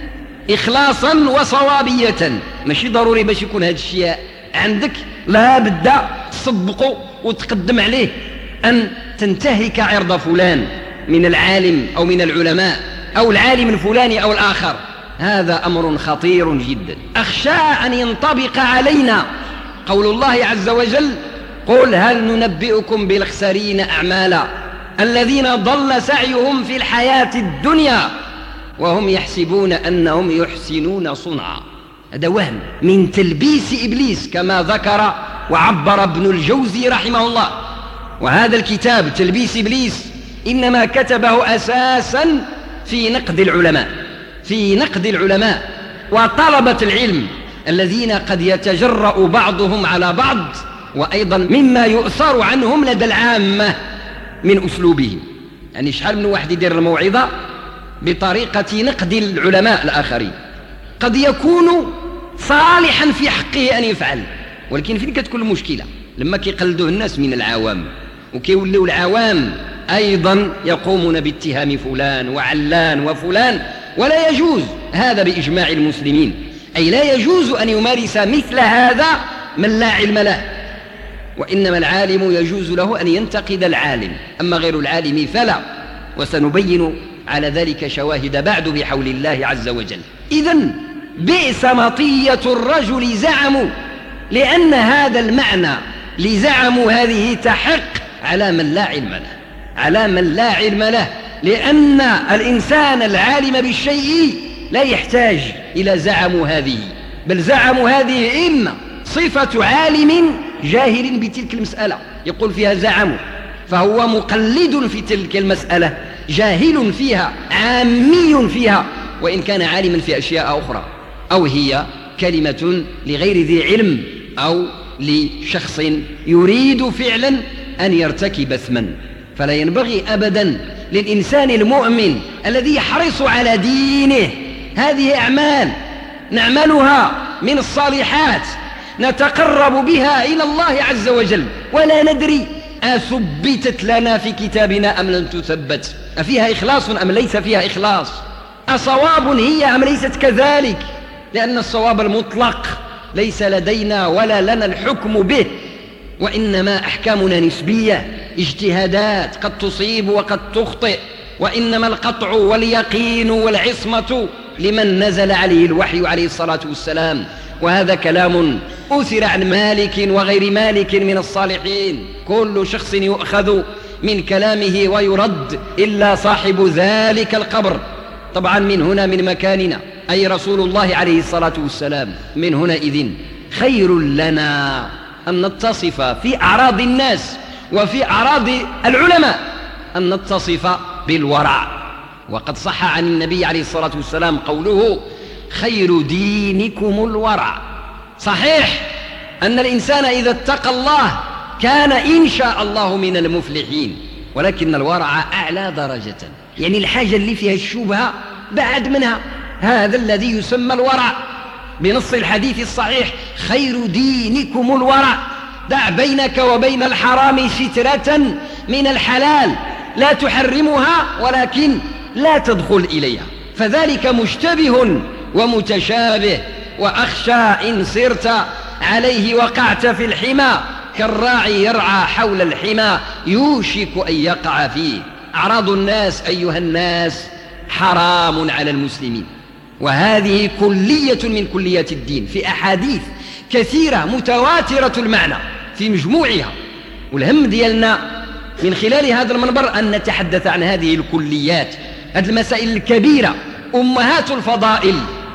إخلاصا وصوابية، ماشي ضروري باش يكون هذا الشيء عندك لا بد تصبقه وتقدم عليه أن تنتهك عرض فلان من العالم أو من العلماء أو العالم الفلاني أو الآخر. هذا أمر خطير جدا. أخشى أن ينطبق علينا قول الله عز وجل: قل هل ننبئكم بالأخسرين أعمالا الذين ضل سعيهم في الحياة الدنيا وهم يحسبون أنهم يحسنون صنعا. هذا وهم من تلبيس إبليس كما ذكر وعبر ابن الجوزي رحمه الله. وهذا الكتاب تلبيس إبليس إنما كتبه أساسا في نقد العلماء، في نقد العلماء وطلبة العلم الذين قد يتجرأ بعضهم على بعض، وأيضا مما يؤثر عنهم لدى العامة من أسلوبهم. يعني شحال من واحد يدير الموعظة بطريقة نقد العلماء الآخرين، قد يكون صالحا في حقه أن يفعل، ولكن فين كتكون المشكلة؟ لما كيقلدوه الناس من العوام، وكيولوا العوام أيضا يقومون باتهام فلان وعلان وفلان، ولا يجوز هذا بإجماع المسلمين، أي لا يجوز أن يمارس مثل هذا من لا علم له، وإنما العالم يجوز له أن ينتقد العالم، أما غير العالم فلا، وسنبين على ذلك شواهد بعد بحول الله عز وجل. إذن بئس مطية الرجل زعموا، لأن هذا المعنى لزعموا هذه تحق على من لا علم له، على من لا علم له، لأن الإنسان العالم بالشيء لا يحتاج إلى زعموا هذه، بل زعموا هذه إما صفة عالم جاهل بتلك المسألة يقول فيها زعموا، فهو مقلد في تلك المسألة، جاهل فيها، عامي فيها، وإن كان عالما في أشياء أخرى، أو هي كلمة لغير ذي علم أو لشخص يريد فعلا أن يرتكب إثما. فلا ينبغي أبدا للإنسان المؤمن الذي يحرص على دينه، هذه أعمال نعملها من الصالحات نتقرب بها إلى الله عز وجل، ولا ندري أثبتت لنا في كتابنا أم لم تثبت، أفيها إخلاص أم ليس فيها إخلاص، أصواب هي أم ليست كذلك، لأن الصواب المطلق ليس لدينا ولا لنا الحكم به، وإنما أحكامنا نسبية، اجتهادات قد تصيب وقد تخطئ، وإنما القطع واليقين والعصمة لمن نزل عليه الوحي عليه الصلاة والسلام. وهذا كلام أثر عن مالك وغير مالك من الصالحين، كل شخص يؤخذ من كلامه ويرد إلا صاحب ذلك القبر. طبعا من هنا من مكاننا أي رسول الله عليه الصلاة والسلام، من هنا إذن خير لنا أن نتصف في أعراض الناس وفي أعراض العلماء أن نتصف بالورع. وقد صح عن النبي عليه الصلاة والسلام قوله: خير دينكم الورع. صحيح أن الإنسان إذا اتقى الله كان إن شاء الله من المفلحين، ولكن الورع أعلى درجة، يعني الحاجة اللي فيها الشبهة بعد منها، هذا الذي يسمى الورع بنص الحديث الصحيح: خير دينكم الورع. دع بينك وبين الحرام سترة من الحلال، لا تحرمها ولكن لا تدخل إليها، فذلك مشتبه ومتشابه، وأخشى إن سرت عليه وقعت في الحمى، كالراعي يرعى حول الحمى يوشك أن يقع فيه. أعراض الناس أيها الناس حرام على المسلمين، وهذه كلية من كليات الدين، في أحاديث كثيرة متواترة المعنى في مجموعها. والهم ديالنا من خلال هذا المنبر أن نتحدث عن هذه الكليات، هذه المسائل الكبيرة، أمهات الفضائل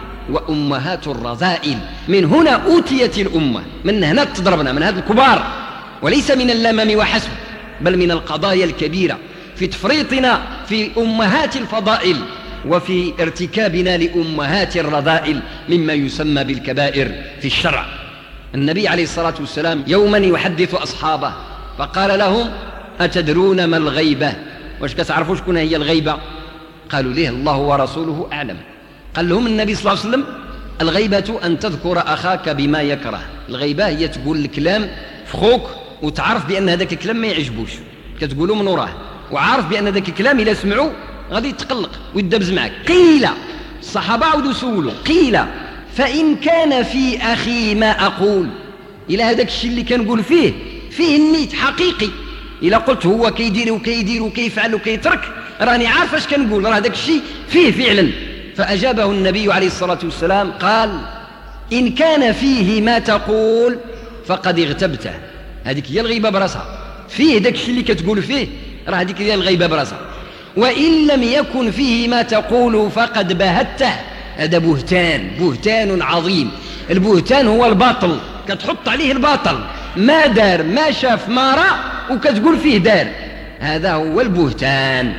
وأمهات الرذائل. من هنا أوتيت الأمة، من هنا تضربنا، من هذا الكبار، وليس من اللمم وحسب، بل من القضايا الكبيرة، في تفريطنا في أمهات الفضائل وفي ارتكابنا لأمهات الرذائل مما يسمى بالكبائر في الشرع. النبي عليه الصلاة والسلام يوما يحدث أصحابه فقال لهم: أتدرون ما الغيبة؟ واش كتعرفوا شكون هي الغيبة؟ قالوا ليه الله ورسوله أعلم. قال لهم النبي صلى الله عليه وسلم: الغيبة أن تذكر أخاك بما يكره. الغيبة هي تقول الكلام في خوك وتعرف بأن هذاك الكلام ما يعجبوش، كتقوله من وراه، وعارف بأن هذاك الكلام إلا سمعوا غادي يتقلق ويدبز معك. قيل، الصحابة عودوا سولوا، قيل: فإن كان في أخي ما أقول، إلى هذاك الشيء اللي كنقول فيه فيه النيت حقيقي، إلا قلت هو كيدير وكيدير وكيفعل وكيترك راني عارف اش كنقول، راه هذاك الشيء فيه فعلا. فأجابه النبي عليه الصلاة والسلام قال: إن كان فيه ما تقول فقد اغتبته. هذيك هي الغيبة براسها، فيه داك الشيء اللي كتقول فيه، راه هذيك هي الغيبة براسها. وإن لم يكن فيه ما تقول فقد بهته. هذا بهتان، بهتان عظيم. البهتان هو الباطل، كتحط عليه الباطل، ما دار ما شاف ما رأى وكتقول فيه دار. هذا هو البهتان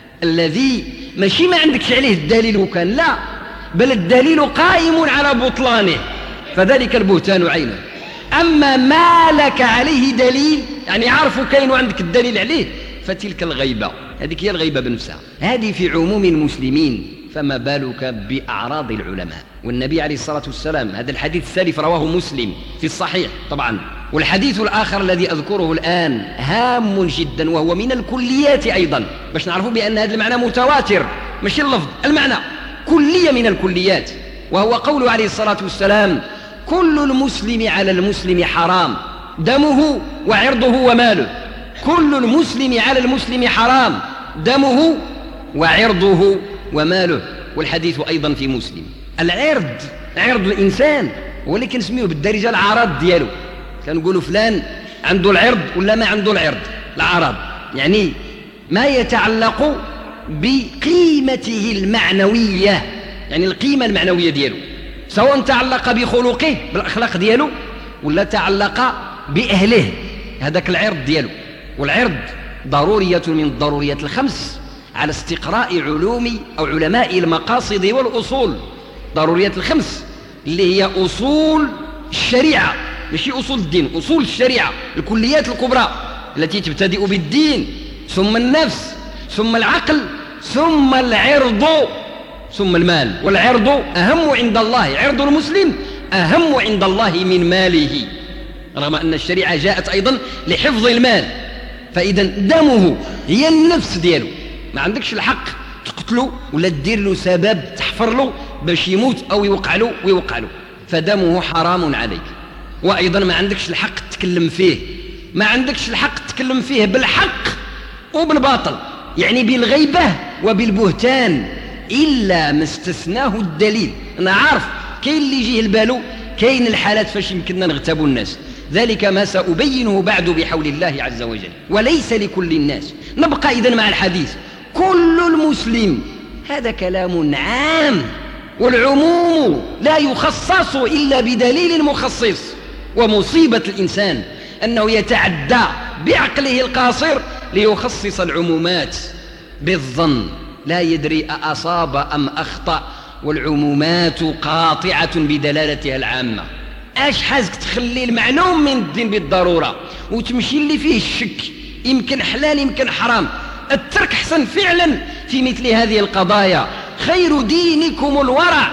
الذي ماشي ما عندكش عليه الدليل وكان، لا، بل الدليل قائم على بطلانه، فذلك البهتان عينه. أما ما لك عليه دليل، يعني عارفوا كاين وعندك الدليل عليه، فتلك الغيبة، هذه هي الغيبة بنفسها. هذه في عموم المسلمين، فما بالك بأعراض العلماء؟ والنبي عليه الصلاة والسلام، هذا الحديث الثالث رواه مسلم في الصحيح طبعا. والحديث الآخر الذي أذكره الآن هام جدا، وهو من الكليات أيضا، باش نعرفوا بأن هذا المعنى متواتر، ماشي اللفظ، المعنى كلية من الكليات. وهو قوله عليه الصلاة والسلام: كل المسلم على المسلم حرام، دمه وعرضه وماله. كل المسلم على المسلم حرام، دمه وعرضه وماله. والحديث أيضا في مسلم. العرض، عرض الإنسان هو اللي كنسميه بالدارجة العراض ديالو، كنقولوا فلان عنده العرض ولا ما عنده العرض، العراض يعني ما يتعلق بقيمته المعنوية، يعني القيمة المعنوية ديالو، سواء تعلق بخلقه بالأخلاق ديالو ولا تعلق بأهله، هذاك العرض ديالو. والعرض ضرورية من الضروريات الخمس على استقراء علوم أو علماء المقاصد والأصول. ضروريات الخمس اللي هي أصول الشريعة، ماشي أصول الدين، أصول الشريعة، الكليات الكبرى التي تبتدئ بالدين ثم النفس ثم العقل ثم العرض ثم المال. والعرض أهم عند الله، عرض المسلم أهم عند الله من ماله، رغم أن الشريعة جاءت أيضا لحفظ المال. فإذا دمه هي النفس دياله، ما عندكش الحق تقتله ولا تدير له سبب تحفر له باش يموت أو يوقع له ويوقع له، فدمه حرام عليك. وأيضا ما عندكش الحق تتكلم فيه، ما عندكش الحق تتكلم فيه بالحق وبالباطل، يعني بالغيبة وبالبهتان، إلا ما استثناه الدليل. أنا عارف كاين اللي يجيه البالو، كاين الحالات فاش يمكننا نغتابوا الناس، ذلك ما سأبينه بعد بحول الله عز وجل، وليس لكل الناس. نبقى إذن مع الحديث. كل المسلم، هذا كلام عام، والعموم لا يخصص إلا بدليل مخصص. ومصيبة الإنسان أنه يتعدى بعقله القاصر ليخصص العمومات بالظن، لا يدري أصاب أم أخطأ، والعمومات قاطعة بدلالتها العامة. اش حازك تخلي المعلوم من الدين بالضرورة وتمشي اللي فيه الشك، يمكن حلال يمكن حرام. الترك حسن فعلا في مثل هذه القضايا. خير دينكم الورع.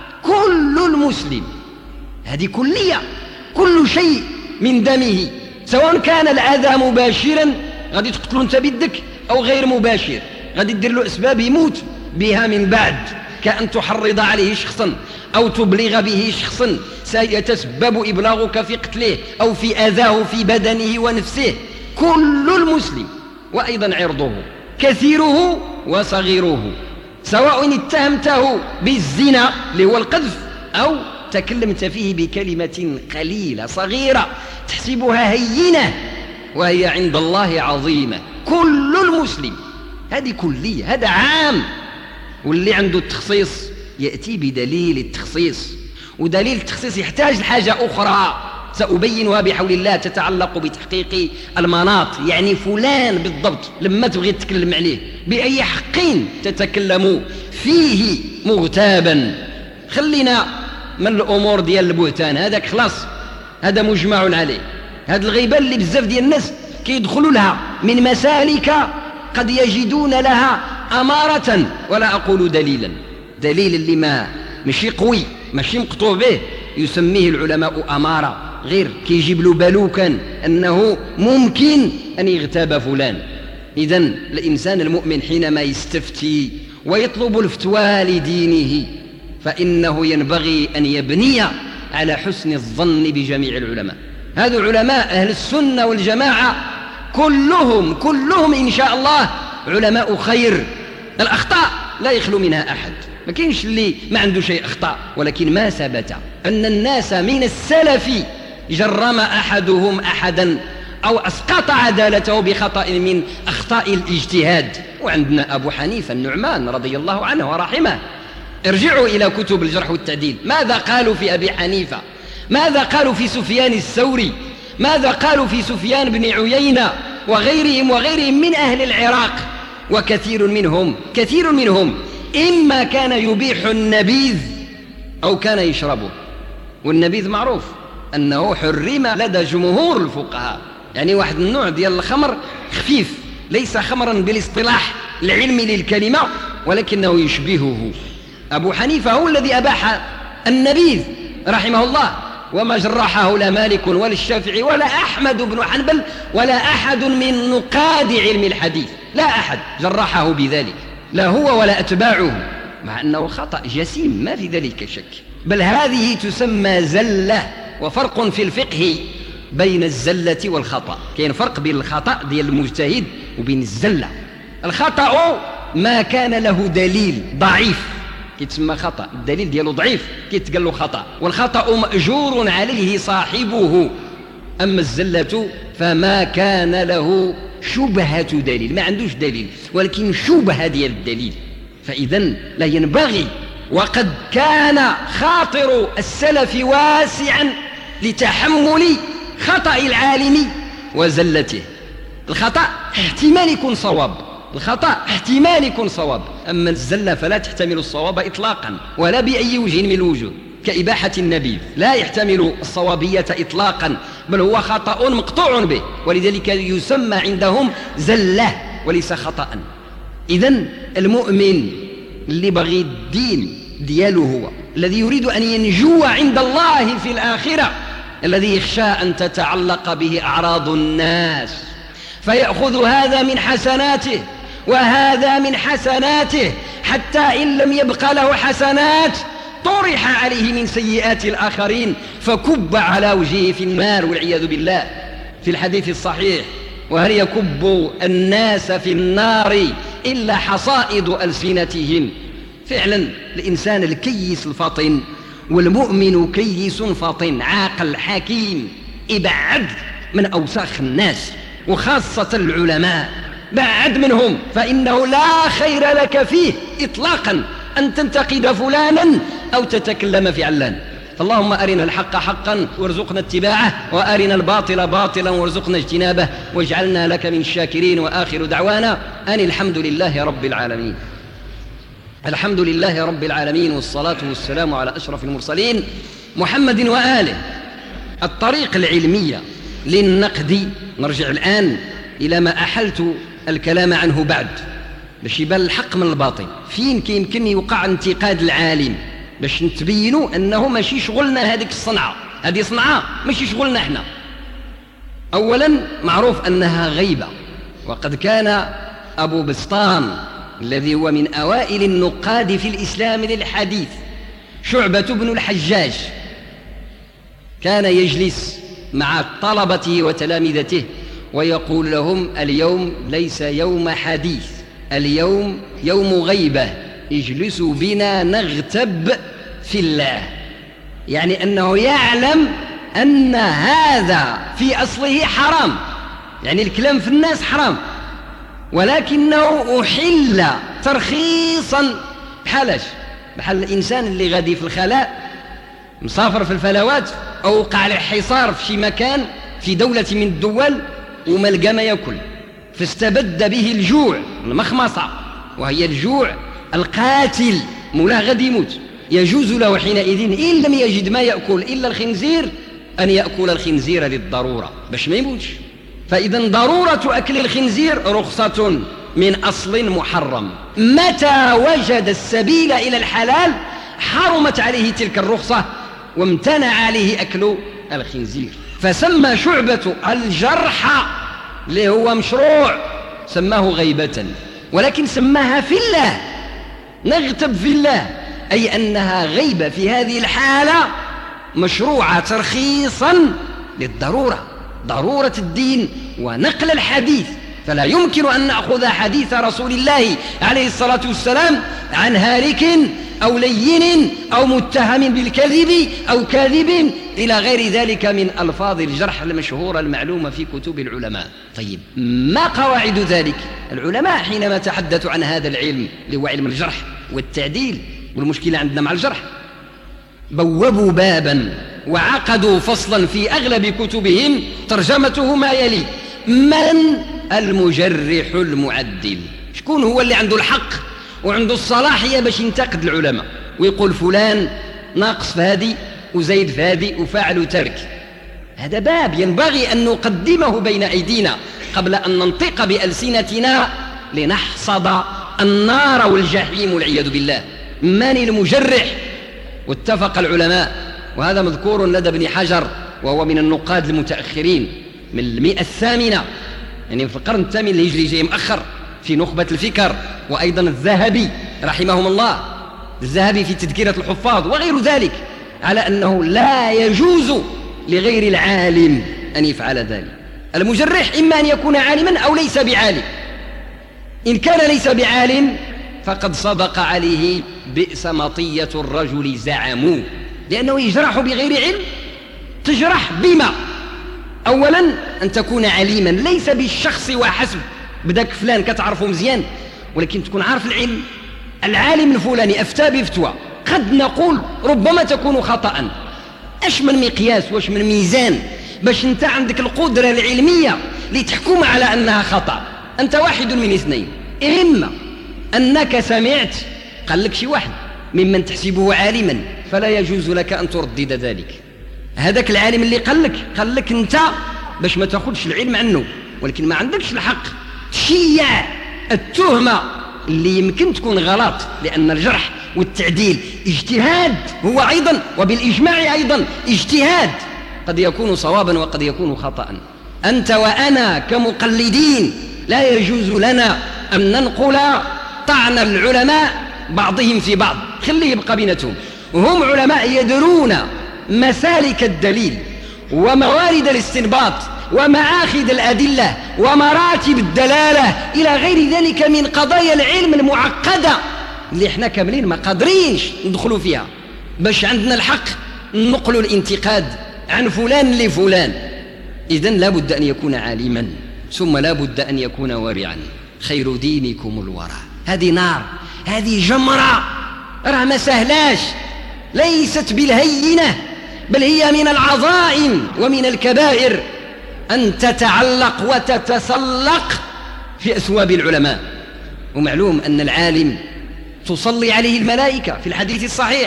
كل المسلم، هذه كلية، كل شيء من دمه، سواء كان الأذى مباشرا غادي تقتلو انت بيدك، أو غير مباشر غادي تدير له أسباب يموت بها من بعد، كأن تحرض عليه شخصا أو تبلغ به شخصا سيتسبب إبلاغك في قتله أو في أذاه في بدنه ونفسه. كل المسلم وأيضا عرضه كثيره وصغيره، سواء اتهمته بالزنا اللي هو القذف أو تكلمت فيه بكلمة قليلة صغيرة تحسبها هينة وهي عند الله عظيمة. كل المسلم، هذه كلية، هذا عام. واللي عنده التخصيص يأتي بدليل التخصيص، ودليل التخصيص يحتاج لحاجة أخرى سأبينها بحول الله تتعلق بتحقيق المناط، يعني فلان بالضبط لما تبغي تتكلم عليه بأي حق تتكلم فيه مغتابا. خلينا من الأمور ديال البهتان هذاك خلاص، هذا مجمع عليه. هذه الغيبة اللي بزاف ديال الناس كيدخلوا لها من مسالك قد يجدون لها أمارة ولا أقول دليلا، دليل اللي ما ماشي قوي ماشي مقطوع به يسميه العلماء أمارة، غير كيجيب له بالوكا أنه ممكن أن يغتاب فلان. إذن الإنسان المؤمن حينما يستفتي ويطلب الفتوى لدينه فإنه ينبغي أن يبني على حسن الظن بجميع العلماء. هذا علماء أهل السنة والجماعة كلهم كلهم إن شاء الله علماء خير. الأخطاء لا يخلو منها أحد، ما كاينش اللي ما عنده شيء أخطاء، ولكن ما ثبت أن الناس من السلف جرم أحدهم أحدا أو أسقط عدالته بخطأ من أخطاء الاجتهاد. وعندنا أبو حنيفة النعمان رضي الله عنه ورحمه، ارجعوا إلى كتب الجرح والتعديل، ماذا قالوا في أبي حنيفة؟ ماذا قالوا في سفيان الثوري؟ ماذا قالوا في سفيان بن عيينة وغيرهم وغيرهم من أهل العراق؟ وكثير منهم كثير منهم إما كان يبيح النبيذ أو كان يشربه، والنبيذ معروف أنه حرم لدى جمهور الفقهاء، يعني واحد النوع ديال الخمر خفيف ليس خمرا بالاصطلاح العلمي للكلمة ولكنه يشبهه. أبو حنيفة هو الذي أباح النبيذ رحمه الله، وما جرحه لا مالك ولا الشافعي ولا أحمد بن حنبل ولا أحد من نقاد علم الحديث، لا أحد جرحه بذلك، لا هو ولا أتباعه، مع أنه خطأ جسيم ما في ذلك شك. بل هذه تسمى زلة، وفرق في الفقه بين الزلة والخطأ. كاين فرق بين الخطأ ديال المجتهد وبين الزلة. الخطأ ما كان له دليل ضعيف كيتسمى خطأ، الدليل دياله ضعيف كيتقال له خطأ، والخطأ مأجور عليه صاحبه. أما الزلة فما كان له شبهة دليل، ما عندوش دليل ولكن شبهة ديال الدليل. فإذن لا ينبغي، وقد كان خاطر السلف واسعا لتحمل خطأ العالم وزلته. الخطأ احتمال يكون صواب، الخطأ احتمال يكون صواب، أما الزلة فلا تحتمل الصواب إطلاقا ولا بأي وجه من الوجوه، كإباحة النبيذ لا يحتمل الصوابية إطلاقا، بل هو خطأ مقطوع به، ولذلك يسمى عندهم زلة وليس خطأ. إذن المؤمن اللي بغي الدين دياله هو الذي يريد أن ينجو عند الله في الآخرة، الذي يخشى أن تتعلق به أعراض الناس، فيأخذ هذا من حسناته وهذا من حسناته، حتى إن لم يبق له حسنات طرح عليه من سيئات الآخرين فكب على وجهه في النار والعياذ بالله. في الحديث الصحيح: وهل يكب الناس في النار إلا حصائد ألسنتهم. فعلا الإنسان الكيس الفطن والمؤمن كيس فطن عاقل حكيم، ابعد من أوساخ الناس وخاصة العلماء، بعد منهم، فإنه لا خير لك فيه إطلاقا أن تنتقد فلانا أو تتكلم في علان. فاللهم أرنا الحق حقا وارزقنا اتباعه، وأرنا الباطل باطلا وارزقنا اجتنابه، واجعلنا لك من الشاكرين. وآخر دعوانا أن الحمد لله رب العالمين. الحمد لله رب العالمين، والصلاة والسلام على أشرف المرسلين محمد وآله. الطريق العلمية للنقد، نرجع الآن إلى ما أحلت الكلام عنه بعد، باش يبان الحق من الباطل، فين كيمكن يوقع انتقاد العالم، باش نتبينوا أنه ماشي شغلنا هذيك الصنعة، هذه صنعة ماشي شغلنا احنا. أولا معروف أنها غيبة، وقد كان أبو بسطام الذي هو من أوائل النقاد في الإسلام للحديث، شعبة بن الحجاج، كان يجلس مع طلبته وتلامذته ويقول لهم: اليوم ليس يوم حديث، اليوم يوم غيبة، اجلسوا بنا نغتب في الله. يعني أنه يعلم أن هذا في أصله حرام، يعني الكلام في الناس حرام، ولكنه أحل ترخيصا. بحالاش؟ بحال الإنسان اللي غادي في الخلاء مسافر في الفلوات أو وقع عليه حصار في شي مكان في دولة من الدول وما لقى ما يأكل، فاستبد به الجوع، المخمصة، وهي الجوع القاتل، مولاه غادي يموت. يجوز له حينئذ إن لم يجد ما يأكل إلا الخنزير أن يأكل الخنزير للضرورة باش ما يموتش. فإذا ضرورة أكل الخنزير رخصة من أصل محرم. متى وجد السبيل إلى الحلال حرمت عليه تلك الرخصة وامتنع عليه أكل الخنزير. فسمى شعبة الجرح اللي هو مشروع سماه غيبة، ولكن سماها في الله، نغتب في الله، أي أنها غيبة في هذه الحالة مشروعة ترخيصا للضرورة، ضرورة الدين ونقل الحديث. فلا يمكن أن نأخذ حديث رسول الله عليه الصلاة والسلام عن هالك أو لين أو متهم بالكذب أو كاذب إلى غير ذلك من ألفاظ الجرح المشهورة المعلومة في كتب العلماء. طيب، ما قواعد ذلك؟ العلماء حينما تحدثوا عن هذا العلم اللي هو علم الجرح والتعديل، والمشكلة عندنا مع الجرح، بوبوا بابا وعقدوا فصلا في أغلب كتبهم ترجمته ما يلي: من المجرح المعدل؟ شكون هو اللي عنده الحق وعنده الصلاحية باش ينتقد العلماء ويقول فلان ناقص في هذه وزيد في هذه وفاعل وترك؟ هذا باب ينبغي أن نقدمه بين أيدينا قبل أن ننطق بألسنتنا لنحصد النار والجحيم والعياذ بالله. من المجرح؟ واتفق العلماء، وهذا مذكور لدى ابن حجر وهو من النقاد المتأخرين من المئة الثامنة، يعني في القرن الثامن الهجري، جاي مؤخر، في نخبة الفكر، وأيضا الذهبي رحمهم الله، الذهبي في تذكرة الحفاظ وغير ذلك، على أنه لا يجوز لغير العالم أن يفعل ذلك. المجرح إما أن يكون عالما أو ليس بعالم. إن كان ليس بعالم فقد صدق عليه بئس مطية الرجل زعموا، لأنه يجرح بغير علم. تجرح بما؟ أولا أن تكون عليما، ليس بالشخص وحسب، بدك فلان كتعرفه مزيان ولكن تكون عارف العلم. العالم الفلاني أفتى بفتوى، قد نقول ربما تكون خطأ. أش من مقياس واش من ميزان باش أنت عندك القدرة العلمية لتحكم على أنها خطأ؟ أنت واحد من اثنين: إما أنك سمعت قال لك شي واحد ممن تحسبه عالما فلا يجوز لك أن تردد ذلك، هذاك العالم اللي قال لك قال لك أنت باش ما تأخذش العلم عنه، ولكن ما عندكش الحق تشيع التهمة اللي يمكن تكون غلط، لأن الجرح والتعديل اجتهاد هو أيضا، وبالإجماع أيضا اجتهاد، قد يكون صوابا وقد يكون خطأ. أنت وأنا كمقلدين لا يجوز لنا أن ننقل طعن العلماء بعضهم في بعض، خليه يبقى بينتهم. هم علماء يدرون مسالك الدليل وموارد الاستنباط ومآخذ الأدلة ومراتب الدلالة إلى غير ذلك من قضايا العلم المعقدة اللي احنا كاملين ما قادرينش ندخلوا فيها باش عندنا الحق نقل الانتقاد عن فلان لفلان. إذن لا بد أن يكون عالما، ثم لا بد أن يكون ورعا. خير دينكم الورع. هذه نار، هذه جمرة، راه ما سهلاش، ليست بالهينة، بل هي من العظائم ومن الكبائر أن تتعلق وتتسلق في أثواب العلماء. ومعلوم أن العالم تصلي عليه الملائكة في الحديث الصحيح،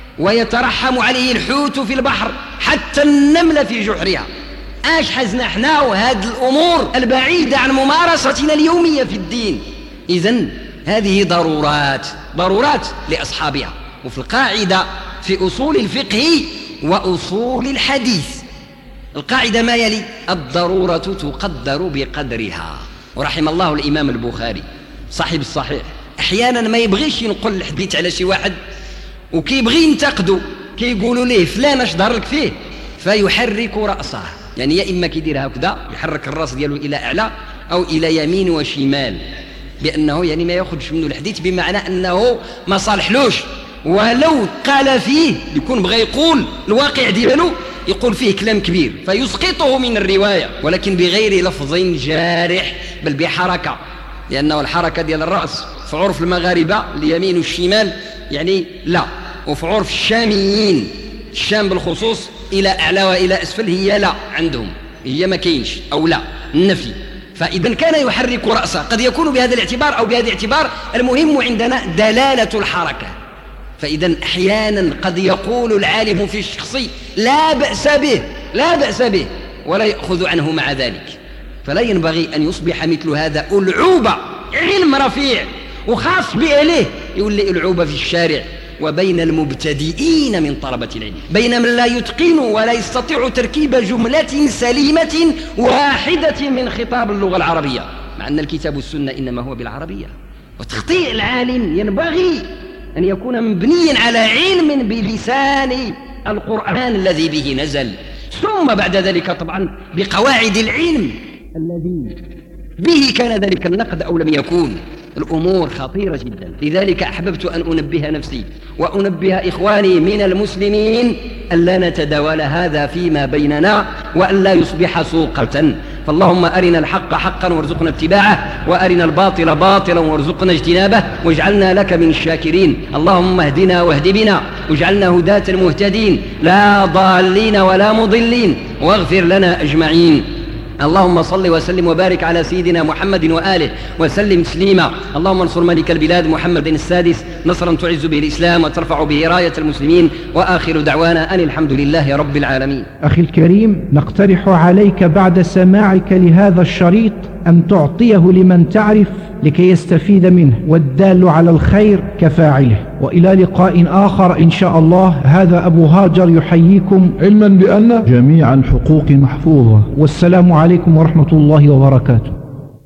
ويترحم عليه الحوت في البحر حتى النملة في جحرها. اش حزنا احنا وهذه الأمور البعيدة عن ممارستنا اليومية في الدين. إذن هذه ضرورات، ضرورات لأصحابها. وفي القاعدة في أصول الفقه وأصول الحديث القاعدة ما يلي: الضرورة تقدر بقدرها. ورحم الله الإمام البخاري صاحب الصحيح أحيانا ما يبغيش ينقل الحديث على شي واحد وكيبغي ينتقده، كيقولوا ليه فلان اش ظهر لك فيه، فيحرك رأسه، يعني يا إما كيدير هكذا يحرك الرأس ديالو إلى أعلى أو إلى يمين وشمال، بأنه يعني ما يأخذش منه الحديث، بمعنى أنه ما صالحلوش، ولو قال فيه يكون بغى يقول الواقع ديالو يقول فيه كلام كبير فيسقطه من الرواية، ولكن بغير لفظ جارح بل بحركة، لأنه الحركة ديال الرأس في عرف المغاربة اليمين والشمال يعني لا، وفي عرف الشاميين الشام بالخصوص إلى أعلى وإلى أسفل هي لا عندهم، هي ما كاينش أو لا النفي. فإذا كان يحرك رأسه قد يكون بهذا الاعتبار أو بهذا الاعتبار، المهم عندنا دلالة الحركة. فإذا أحيانا قد يقول العالم في الشخص لا بأس به لا بأس به ولا يأخذ عنه مع ذلك، فلا ينبغي أن يصبح مثل هذا ألعوبة، علم رفيع وخاص بأهله يقول لي ألعوبة في الشارع وبين المبتدئين من طلبة العلم، بين من لا يتقن ولا يستطيع تركيب جملة سليمة واحدة من خطاب اللغة العربية، مع أن الكتاب والسنة إنما هو بالعربية. وتخطيء العالم ينبغي أن يكون مبنيا على علم بلسان القرآن الذي به نزل، ثم بعد ذلك طبعا بقواعد العلم الذي به كان ذلك النقد أو لم يكون. الأمور خطيرة جدا، لذلك أحببت أن أنبه نفسي وأنبه إخواني من المسلمين ألا نتداول هذا فيما بيننا وألا يصبح سوقة. فاللهم أرنا الحق حقا وارزقنا اتباعه، وأرنا الباطل باطلا وارزقنا اجتنابه، واجعلنا لك من الشاكرين. اللهم اهدنا واهد بنا، واجعلنا هداة مهتدين لا ضالين ولا مضلين، واغفر لنا أجمعين. اللهم صل وسلم وبارك على سيدنا محمد وآله وسلم تسليما. اللهم انصر ملك البلاد محمد السادس نصرا تعز به الإسلام وترفع به راية المسلمين، وآخر دعوانا أن الحمد لله رب العالمين. أخي الكريم، نقترح عليك بعد سماعك لهذا الشريط أن تعطيه لمن تعرف لكي يستفيد منه، والدال على الخير كفاعله. وإلى لقاء آخر إن شاء الله. هذا أبو هاجر يحييكم، علما بأن جميع الحقوق محفوظة، والسلام عليكم ورحمة الله وبركاته.